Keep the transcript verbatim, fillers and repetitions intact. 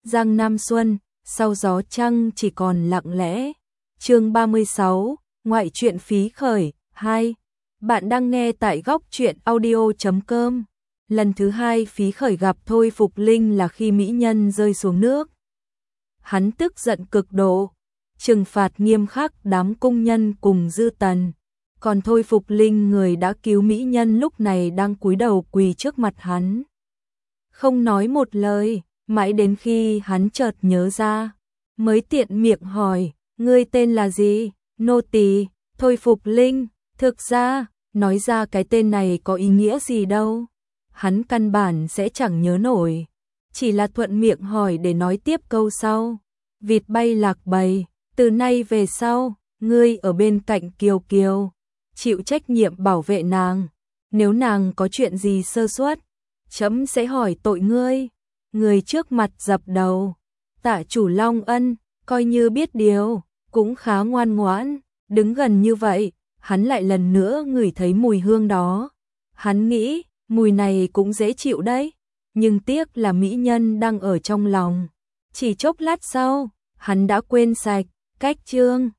Giang Nam Xuân, sau gió trăng chỉ còn lặng lẽ. Chương ba mươi sáu, ngoại truyện phí khởi, hai. Bạn đang nghe tại góc truyện audio chấm com. Lần thứ hai phí khởi gặp Thôi Phục Linh là khi mỹ nhân rơi xuống nước. Hắn tức giận cực độ, trừng phạt nghiêm khắc đám cung nhân cùng Dư Tần. Còn Thôi Phục Linh người đã cứu mỹ nhân lúc này đang cúi đầu quỳ trước mặt hắn. Không nói một lời, mãi đến khi hắn chợt nhớ ra, mới tiện miệng hỏi, ngươi tên là gì? Nô tỳ, Thôi Phục Linh. Thực ra, nói ra cái tên này có ý nghĩa gì đâu. Hắn căn bản sẽ chẳng nhớ nổi. Chỉ là thuận miệng hỏi để nói tiếp câu sau. Vịt bay lạc bầy, từ nay về sau, ngươi ở bên cạnh Kiều Kiều, chịu trách nhiệm bảo vệ nàng. Nếu nàng có chuyện gì sơ suất, chấm sẽ hỏi tội ngươi. Người trước mặt dập đầu. Tạ chủ Long Ân, coi như biết điều, cũng khá ngoan ngoãn. Đứng gần như vậy, hắn lại lần nữa ngửi thấy mùi hương đó. Hắn nghĩ, mùi này cũng dễ chịu đấy, nhưng tiếc là mỹ nhân đang ở trong lòng. Chỉ chốc lát sau, hắn đã quên sạch, cách chương.